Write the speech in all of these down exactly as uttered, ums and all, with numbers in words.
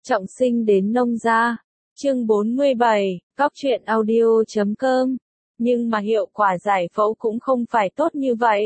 Trọng sinh đến nông gia. Chương bốn mươi bảy, cóc truyện audio chấm com. Nhưng mà hiệu quả giải phẫu cũng không phải tốt như vậy.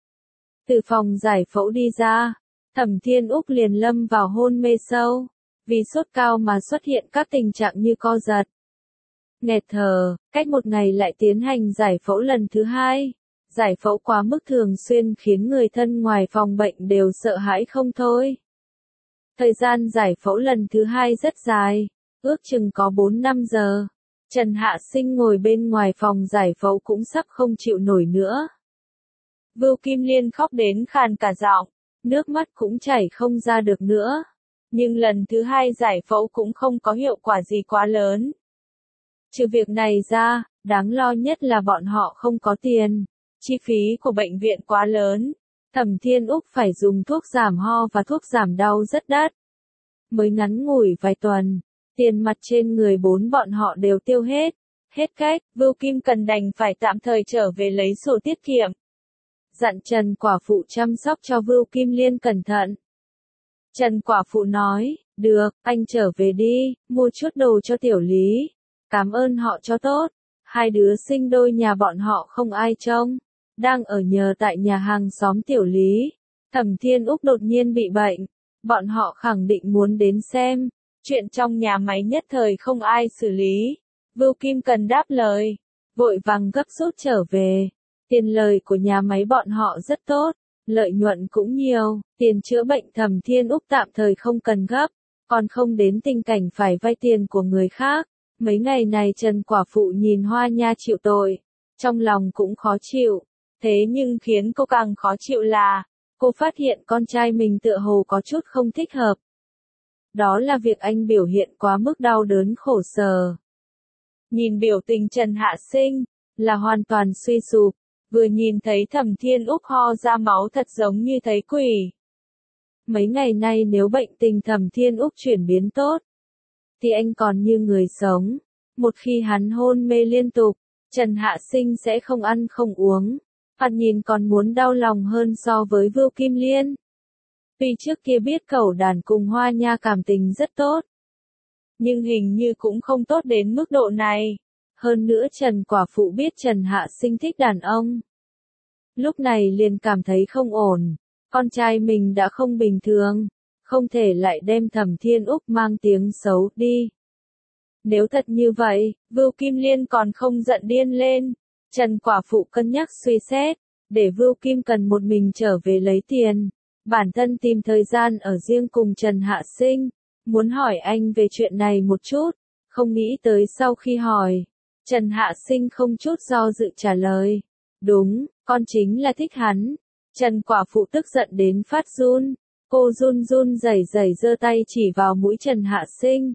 Từ phòng giải phẫu đi ra, Thẩm Thiên Úc liền lâm vào hôn mê sâu. Vì sốt cao mà xuất hiện các tình trạng như co giật, nghẹt thở, cách một ngày lại tiến hành giải phẫu lần thứ hai. Giải phẫu quá mức thường xuyên khiến người thân ngoài phòng bệnh đều sợ hãi không thôi. Thời gian giải phẫu lần thứ hai rất dài, ước chừng có bốn năm giờ. Trần Hạ Sinh ngồi bên ngoài phòng giải phẫu cũng sắp không chịu nổi nữa. Vưu Kim Liên khóc đến khàn cả giọng, nước mắt cũng chảy không ra được nữa. Nhưng lần thứ hai giải phẫu cũng không có hiệu quả gì quá lớn. Trừ việc này ra, đáng lo nhất là bọn họ không có tiền. Chi phí của bệnh viện quá lớn. Thẩm Thiên Úc phải dùng thuốc giảm ho và thuốc giảm đau rất đắt. Mới ngắn ngủi vài tuần, tiền mặt trên người bốn bọn họ đều tiêu hết. Hết cách, Vưu Kim Cần đành phải tạm thời trở về lấy sổ tiết kiệm. Dặn Trần quả phụ chăm sóc cho Vưu Kim Liên cẩn thận. Trần quả phụ nói, được, anh trở về đi, mua chút đồ cho Tiểu Lý. Cảm ơn họ cho tốt. Hai đứa sinh đôi nhà bọn họ không ai trông. Đang ở nhờ tại nhà hàng xóm Tiểu Lý. Thẩm Thiên Úc đột nhiên bị bệnh. Bọn họ khẳng định muốn đến xem. Chuyện trong nhà máy nhất thời không ai xử lý. Vưu Kim Cần đáp lời. Vội vàng gấp rút trở về. Tiền lời của nhà máy bọn họ rất tốt. Lợi nhuận cũng nhiều. Tiền chữa bệnh Thẩm Thiên Úc tạm thời không cần gấp. Còn không đến tình cảnh phải vay tiền của người khác. Mấy ngày này Trần quả phụ nhìn Hoa Nha chịu tội. Trong lòng cũng khó chịu. Thế nhưng khiến cô càng khó chịu là, cô phát hiện con trai mình tựa hồ có chút không thích hợp. Đó là việc anh biểu hiện quá mức đau đớn khổ sở. Nhìn biểu tình Trần Hạ Sinh, là hoàn toàn suy sụp, vừa nhìn thấy Thẩm Thiên Úc ho ra máu thật giống như thấy quỷ. Mấy ngày nay nếu bệnh tình Thẩm Thiên Úc chuyển biến tốt, thì anh còn như người sống. Một khi hắn hôn mê liên tục, Trần Hạ Sinh sẽ không ăn không uống. Thoạt nhìn còn muốn đau lòng hơn so với Vưu Kim Liên. Tuy trước kia biết cẩu đàn cùng Hoa Nha cảm tình rất tốt, nhưng hình như cũng không tốt đến mức độ này. Hơn nữa Trần quả phụ biết Trần Hạ Sinh thích đàn ông. Lúc này liền cảm thấy không ổn. Con trai mình đã không bình thường. Không thể lại đem Thẩm Thiên Úc mang tiếng xấu đi. Nếu thật như vậy, Vưu Kim Liên còn không giận điên lên. Trần quả phụ cân nhắc suy xét, để Vưu Kim Cần một mình trở về lấy tiền. Bản thân tìm thời gian ở riêng cùng Trần Hạ Sinh, muốn hỏi anh về chuyện này một chút. Không nghĩ tới sau khi hỏi, Trần Hạ Sinh không chút do dự trả lời. Đúng, con chính là thích hắn. Trần quả phụ tức giận đến phát run. Cô run run rẩy rẩy giơ tay chỉ vào mũi Trần Hạ Sinh.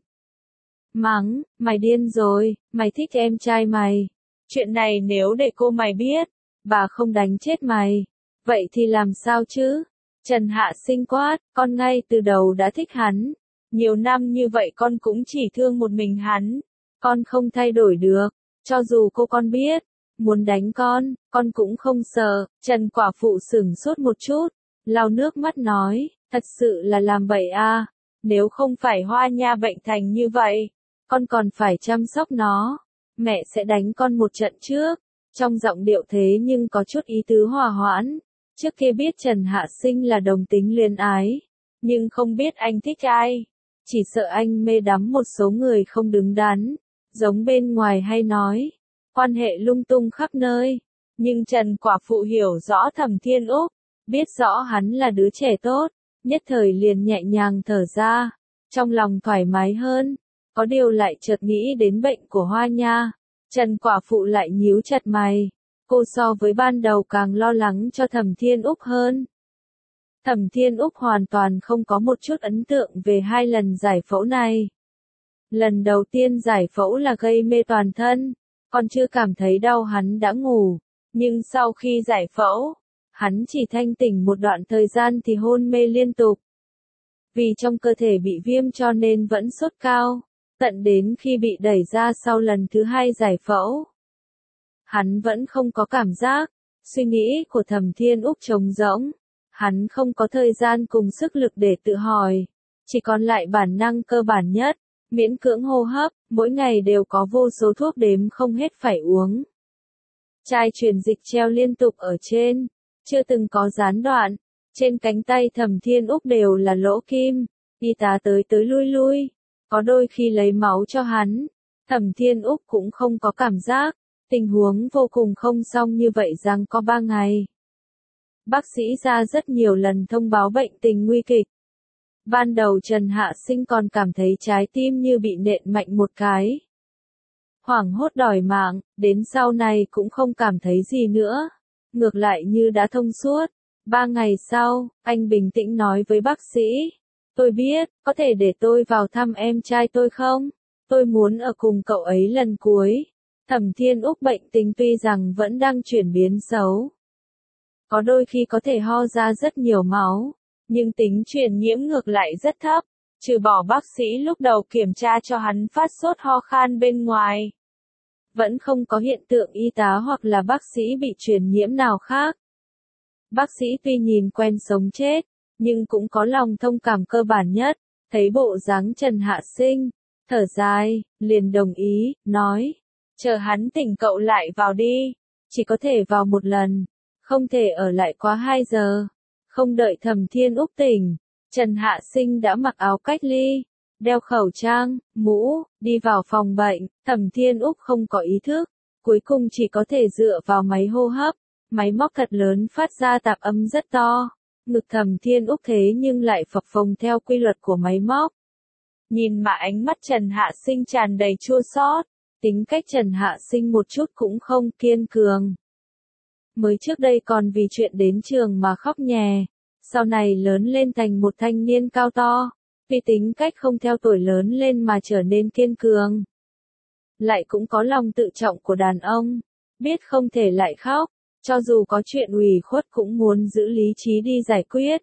Mắng, mày điên rồi, mày thích em trai mày. Chuyện này nếu để cô mày biết, bà không đánh chết mày. Vậy thì làm sao chứ? Trần Hạ Sinh quát, con ngay từ đầu đã thích hắn. Nhiều năm như vậy con cũng chỉ thương một mình hắn. Con không thay đổi được. Cho dù cô con biết, muốn đánh con, con cũng không sợ. Trần quả phụ sửng sốt một chút, lau nước mắt nói, thật sự là làm bậy à. Nếu không phải Hoa Nha bệnh thành như vậy, con còn phải chăm sóc nó. Mẹ sẽ đánh con một trận trước. Trong giọng điệu thế nhưng có chút ý tứ hòa hoãn. Trước kia biết Trần Hạ Sinh là đồng tính luyến ái, nhưng không biết anh thích ai. Chỉ sợ anh mê đắm một số người không đứng đắn, giống bên ngoài hay nói, quan hệ lung tung khắp nơi. Nhưng Trần quả phụ hiểu rõ Thẩm Thiên Úc, biết rõ hắn là đứa trẻ tốt, nhất thời liền nhẹ nhàng thở ra, trong lòng thoải mái hơn. Có điều lại chợt nghĩ đến bệnh của Hoa Nha. Trần quả phụ lại nhíu chặt mày. Cô so với ban đầu càng lo lắng cho Thẩm Thiên Úc hơn. Thẩm Thiên Úc hoàn toàn không có một chút ấn tượng về hai lần giải phẫu này. Lần đầu tiên giải phẫu là gây mê toàn thân, còn chưa cảm thấy đau hắn đã ngủ. Nhưng sau khi giải phẫu, hắn chỉ thanh tỉnh một đoạn thời gian thì hôn mê liên tục. Vì trong cơ thể bị viêm cho nên vẫn sốt cao. Tận đến khi bị đẩy ra sau lần thứ hai giải phẫu, hắn vẫn không có cảm giác. Suy nghĩ của Thẩm Thiên Úc trống rỗng. Hắn không có thời gian cùng sức lực để tự hỏi. Chỉ còn lại bản năng cơ bản nhất, miễn cưỡng hô hấp, mỗi ngày đều có vô số thuốc đếm không hết phải uống. Chai truyền dịch treo liên tục ở trên, chưa từng có gián đoạn, trên cánh tay Thẩm Thiên Úc đều là lỗ kim, y tá tới tới lui lui, có đôi khi lấy máu cho hắn, Thẩm Thiên Úc cũng không có cảm giác, tình huống vô cùng không xong như vậy rằng có ba ngày. Bác sĩ ra rất nhiều lần thông báo bệnh tình nguy kịch. Ban đầu Trần Hạ Sinh còn cảm thấy trái tim như bị nện mạnh một cái. Hoảng hốt đòi mạng, đến sau này cũng không cảm thấy gì nữa. Ngược lại như đã thông suốt. Ba ngày sau, anh bình tĩnh nói với bác sĩ. Tôi biết, có thể để tôi vào thăm em trai tôi không? Tôi muốn ở cùng cậu ấy lần cuối. Thẩm Thiên Úc bệnh tình tuy rằng vẫn đang chuyển biến xấu. Có đôi khi có thể ho ra rất nhiều máu, nhưng tính truyền nhiễm ngược lại rất thấp, trừ bỏ bác sĩ lúc đầu kiểm tra cho hắn phát sốt ho khan bên ngoài. Vẫn không có hiện tượng y tá hoặc là bác sĩ bị truyền nhiễm nào khác. Bác sĩ tuy nhìn quen sống chết, nhưng cũng có lòng thông cảm cơ bản nhất, thấy bộ dáng Trần Hạ Sinh, thở dài, liền đồng ý, nói, chờ hắn tỉnh cậu lại vào đi, chỉ có thể vào một lần, không thể ở lại quá hai giờ. Không đợi Thẩm Thiên Úc tỉnh, Trần Hạ Sinh đã mặc áo cách ly, đeo khẩu trang, mũ, đi vào phòng bệnh. Thẩm Thiên Úc không có ý thức, cuối cùng chỉ có thể dựa vào máy hô hấp, máy móc thật lớn phát ra tạp âm rất to. Ngực Thẩm Thiên Úc thế nhưng lại phập phồng theo quy luật của máy móc. Nhìn mà ánh mắt Trần Hạ Sinh tràn đầy chua xót, tính cách Trần Hạ Sinh một chút cũng không kiên cường. Mới trước đây còn vì chuyện đến trường mà khóc nhè, sau này lớn lên thành một thanh niên cao to, vì tính cách không theo tuổi lớn lên mà trở nên kiên cường. Lại cũng có lòng tự trọng của đàn ông, biết không thể lại khóc, cho dù có chuyện ủy khuất cũng muốn giữ lý trí đi giải quyết.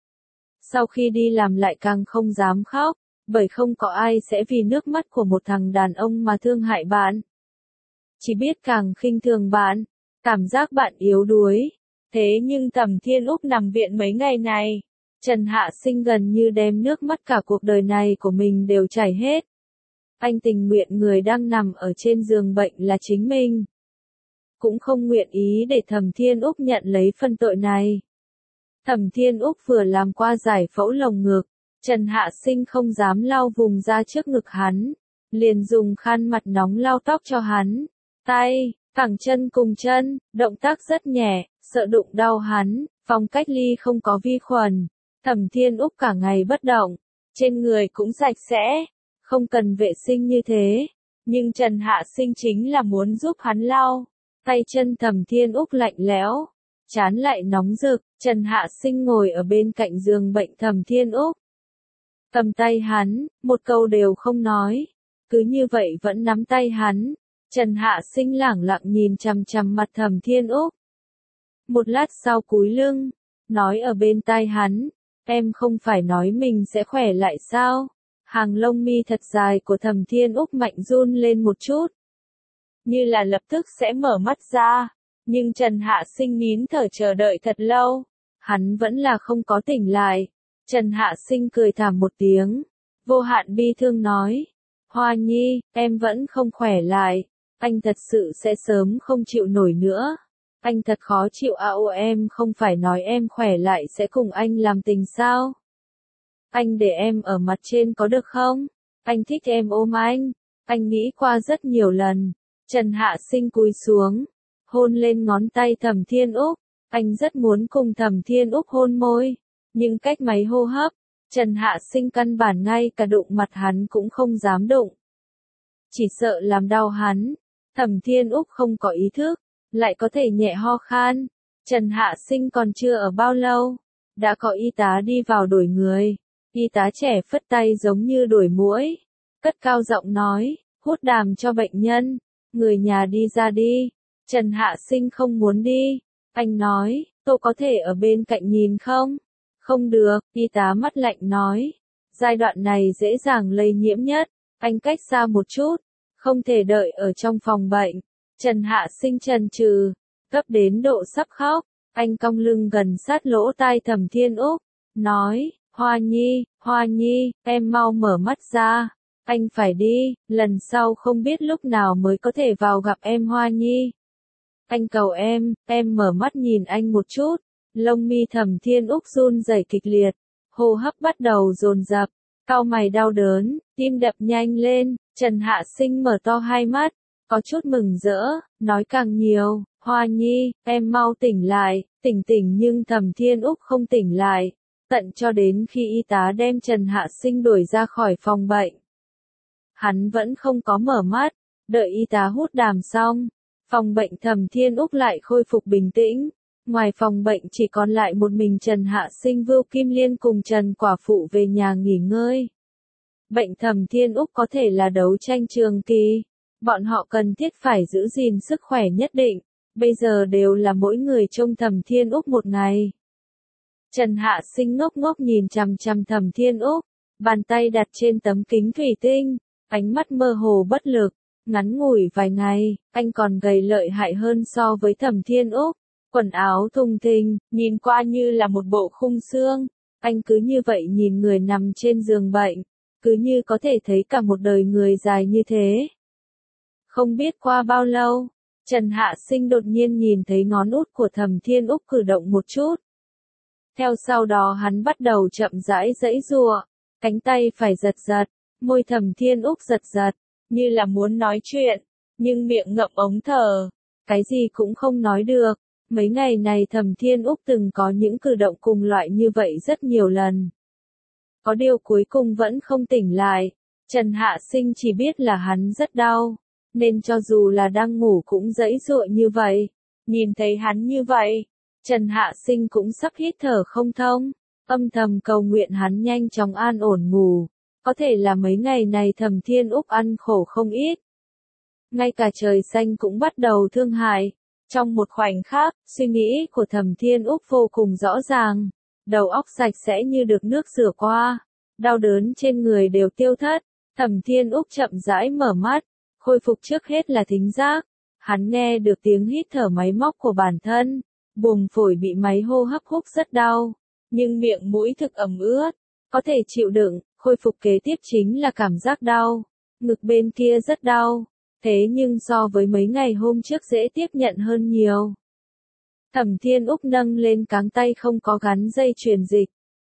Sau khi đi làm lại càng không dám khóc, bởi không có ai sẽ vì nước mắt của một thằng đàn ông mà thương hại bạn. Chỉ biết càng khinh thường bạn. Cảm giác bạn yếu đuối. Thế nhưng Thẩm Thiên Úc nằm viện mấy ngày này, Trần Hạ Sinh gần như đem nước mắt cả cuộc đời này của mình đều chảy hết. Anh tình nguyện người đang nằm ở trên giường bệnh là chính mình. Cũng không nguyện ý để Thẩm Thiên Úc nhận lấy phân tội này. Thẩm Thiên Úc vừa làm qua giải phẫu lồng ngực, Trần Hạ Sinh không dám lau vùng ra trước ngực hắn, liền dùng khăn mặt nóng lau tóc cho hắn. Tay, cẳng chân cùng chân, động tác rất nhẹ, sợ đụng đau hắn, phòng cách ly không có vi khuẩn. Thẩm Thiên Úc cả ngày bất động, trên người cũng sạch sẽ, không cần vệ sinh như thế. Nhưng Trần Hạ Sinh chính là muốn giúp hắn lau. Tay chân Thẩm Thiên Úc lạnh lẽo, trán lại nóng rực. Trần Hạ Sinh ngồi ở bên cạnh giường bệnh Thẩm Thiên Úc. Cầm tay hắn, một câu đều không nói. Cứ như vậy vẫn nắm tay hắn. Trần Hạ Sinh lẳng lặng nhìn chằm chằm mặt Thẩm Thiên Úc. Một lát sau cúi lưng, nói ở bên tai hắn, em không phải nói mình sẽ khỏe lại sao? Hàng lông mi thật dài của Thẩm Thiên Úc mạnh run lên một chút. Như là lập tức sẽ mở mắt ra, nhưng Trần Hạ Sinh nín thở chờ đợi thật lâu. Hắn vẫn là không có tỉnh lại. Trần Hạ Sinh cười thảm một tiếng, vô hạn bi thương nói, Hoa Nhi, em vẫn không khỏe lại. Anh thật sự sẽ sớm không chịu nổi nữa. Anh thật khó chịu à ô em không phải nói em khỏe lại sẽ cùng anh làm tình sao? Anh để em ở mặt trên có được không? Anh thích em ôm anh. Anh nghĩ qua rất nhiều lần. Trần Hạ Sinh cúi xuống, hôn lên ngón tay Thẩm Thiên Úc. Anh rất muốn cùng Thẩm Thiên Úc hôn môi, nhưng cách máy hô hấp, Trần Hạ Sinh căn bản ngay cả đụng mặt hắn cũng không dám đụng. Chỉ sợ làm đau hắn. Thẩm Thiên Úc không có ý thức, lại có thể nhẹ ho khan. Trần Hạ Sinh còn chưa ở bao lâu, đã có y tá đi vào đuổi người. Y tá trẻ phất tay giống như đuổi muỗi, cất cao giọng nói, hút đàm cho bệnh nhân, người nhà đi ra đi. Trần Hạ Sinh không muốn đi, anh nói, tôi có thể ở bên cạnh nhìn không? Không được, y tá mắt lạnh nói, giai đoạn này dễ dàng lây nhiễm nhất, anh cách xa một chút. Không thể đợi ở trong phòng bệnh. Trần Hạ Sinh chần chừ, gấp đến độ sắp khóc. Anh cong lưng gần sát lỗ tai Thẩm Thiên Úc, nói, Hoa Nhi, Hoa Nhi, em mau mở mắt ra. Anh phải đi, lần sau không biết lúc nào mới có thể vào gặp em Hoa Nhi. Anh cầu em, em mở mắt nhìn anh một chút. Lông mi Thẩm Thiên Úc run rẩy kịch liệt, hô hấp bắt đầu dồn dập, cau mày đau đớn, tim đập nhanh lên. Trần Hạ Sinh mở to hai mắt, có chút mừng rỡ, nói càng nhiều, Hoa Nhi, em mau tỉnh lại, tỉnh tỉnh nhưng Thẩm Thiên Úc không tỉnh lại, tận cho đến khi y tá đem Trần Hạ Sinh đuổi ra khỏi phòng bệnh. Hắn vẫn không có mở mắt, đợi y tá hút đàm xong, phòng bệnh Thẩm Thiên Úc lại khôi phục bình tĩnh. Ngoài phòng bệnh chỉ còn lại một mình Trần Hạ Sinh, Vưu Kim Liên cùng Trần Quả Phụ về nhà nghỉ ngơi. Bệnh Thẩm Thiên Úc có thể là đấu tranh trường kỳ, bọn họ cần thiết phải giữ gìn sức khỏe nhất định, bây giờ đều là mỗi người trông Thẩm Thiên Úc một ngày. Trần Hạ Sinh ngốc ngốc nhìn chằm chằm Thẩm Thiên Úc, bàn tay đặt trên tấm kính thủy tinh, ánh mắt mơ hồ bất lực, ngắn ngủi vài ngày, anh còn gầy lợi hại hơn so với Thẩm Thiên Úc. Quần áo thùng thình, nhìn qua như là một bộ khung xương, anh cứ như vậy nhìn người nằm trên giường bệnh, cứ như có thể thấy cả một đời người dài như thế. Không biết qua bao lâu, Trần Hạ Sinh đột nhiên nhìn thấy ngón út của Thẩm Thiên Úc cử động một chút. Theo sau đó hắn bắt đầu chậm rãi giãy giụa, cánh tay phải giật giật, môi Thẩm Thiên Úc giật giật, như là muốn nói chuyện, nhưng miệng ngậm ống thở, cái gì cũng không nói được. Mấy ngày này Thẩm Thiên Úc từng có những cử động cùng loại như vậy rất nhiều lần. Có điều cuối cùng vẫn không tỉnh lại. Trần Hạ Sinh chỉ biết là hắn rất đau, nên cho dù là đang ngủ cũng giãy giụa như vậy. Nhìn thấy hắn như vậy, Trần Hạ Sinh cũng sắp hít thở không thông, âm thầm cầu nguyện hắn nhanh chóng an ổn ngủ. Có thể là mấy ngày này Thẩm Thiên Úc ăn khổ không ít. Ngay cả trời xanh cũng bắt đầu thương hại. Trong một khoảnh khắc, suy nghĩ của Thẩm Thiên Úc vô cùng rõ ràng, đầu óc sạch sẽ như được nước rửa qua, đau đớn trên người đều tiêu thất. Thẩm Thiên Úc chậm rãi mở mắt, khôi phục trước hết là thính giác, hắn nghe được tiếng hít thở máy móc của bản thân, buồng phổi bị máy hô hấp hút rất đau, nhưng miệng mũi thực ẩm ướt, có thể chịu đựng. Khôi phục kế tiếp chính là cảm giác đau, ngực bên kia rất đau. Thế nhưng so với mấy ngày hôm trước dễ tiếp nhận hơn nhiều. Thẩm Thiên Úc nâng lên cáng tay không có gắn dây truyền dịch.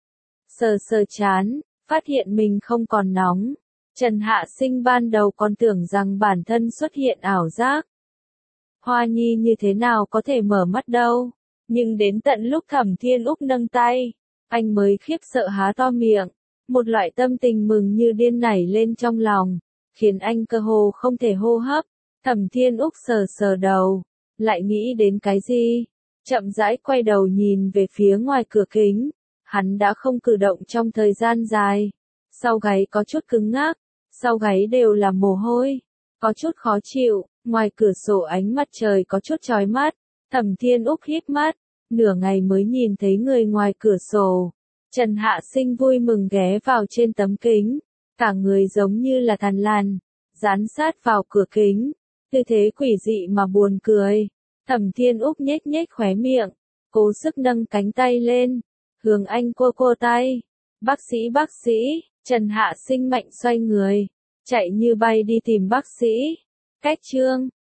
Sờ sờ chán, phát hiện mình không còn nóng. Trần Hạ Sinh ban đầu còn tưởng rằng bản thân xuất hiện ảo giác. Hoa Nhi như thế nào có thể mở mắt đâu. Nhưng đến tận lúc Thẩm Thiên Úc nâng tay, anh mới khiếp sợ há to miệng. Một loại tâm tình mừng như điên nảy lên trong lòng, khiến anh cơ hồ không thể hô hấp. Thẩm Thiên Úc sờ sờ đầu, lại nghĩ đến cái gì, chậm rãi quay đầu nhìn về phía ngoài cửa kính. Hắn đã không cử động trong thời gian dài, sau gáy có chút cứng ngắc, sau gáy đều là mồ hôi, có chút khó chịu. Ngoài cửa sổ ánh mặt trời có chút chói mắt, Thẩm Thiên Úc híp mắt, nửa ngày mới nhìn thấy người ngoài cửa sổ. Trần Hạ Sinh vui mừng ghé vào trên tấm kính, cả người giống như là thằn lằn, dán sát vào cửa kính, tư thế quỷ dị mà buồn cười. Thẩm Thiên Úc nhếch nhếch khóe miệng, cố sức nâng cánh tay lên, hướng anh cua cua tay. Bác sĩ bác sĩ, Trần Hạ Sinh mạnh xoay người, chạy như bay đi tìm bác sĩ. Cách chương